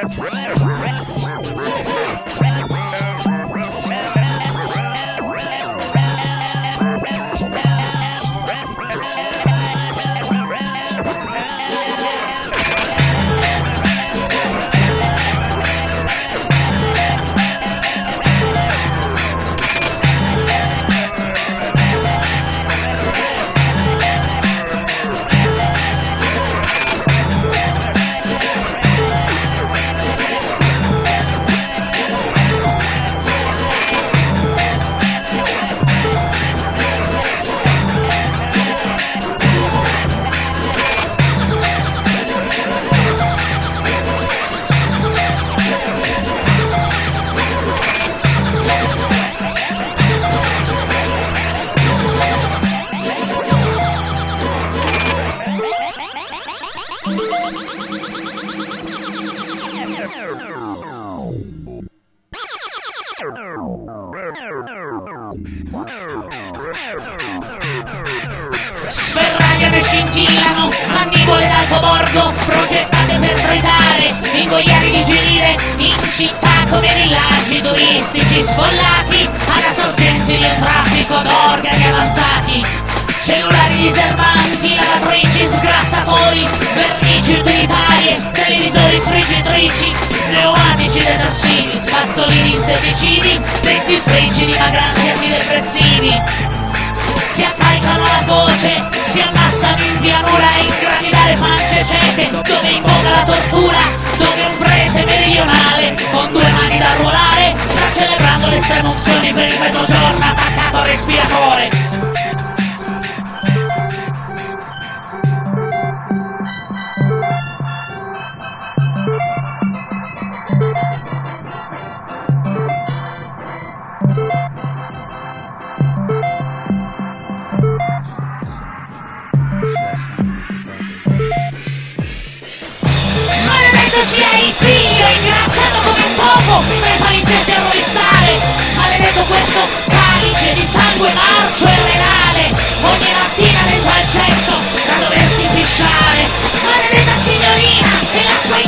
Sferraglia che scintillano, mandibole d'alto bordo, progettate per tritare, ingoiari di gelire, in città come villaggi turistici sfollati, alla sorgente di un traffico d'organi avanzati, cellulari diserbanti, lavatrici, sgrassatori, vernici utilitarie, televisori, friggitrici, pneumatici detersivi, spazzolini insetticidi, dentifrici dimagranti antidepressivi. Si accaricano la voce, si ammassano in pianura a ingramidare pance cieche, dove invoca la tortura, dove un prete meridionale, con due mani da ruolare, sta celebrando le estremunzioni per il mezzogiorno attaccato al respiratore. Sia il figlio ingrassato come un topo tra i palizzati a rovistare, maledetto questo calice di sangue marcio e renale, ogni mattina dentro al cesso da doversi pisciare, maledetta signorina e la sua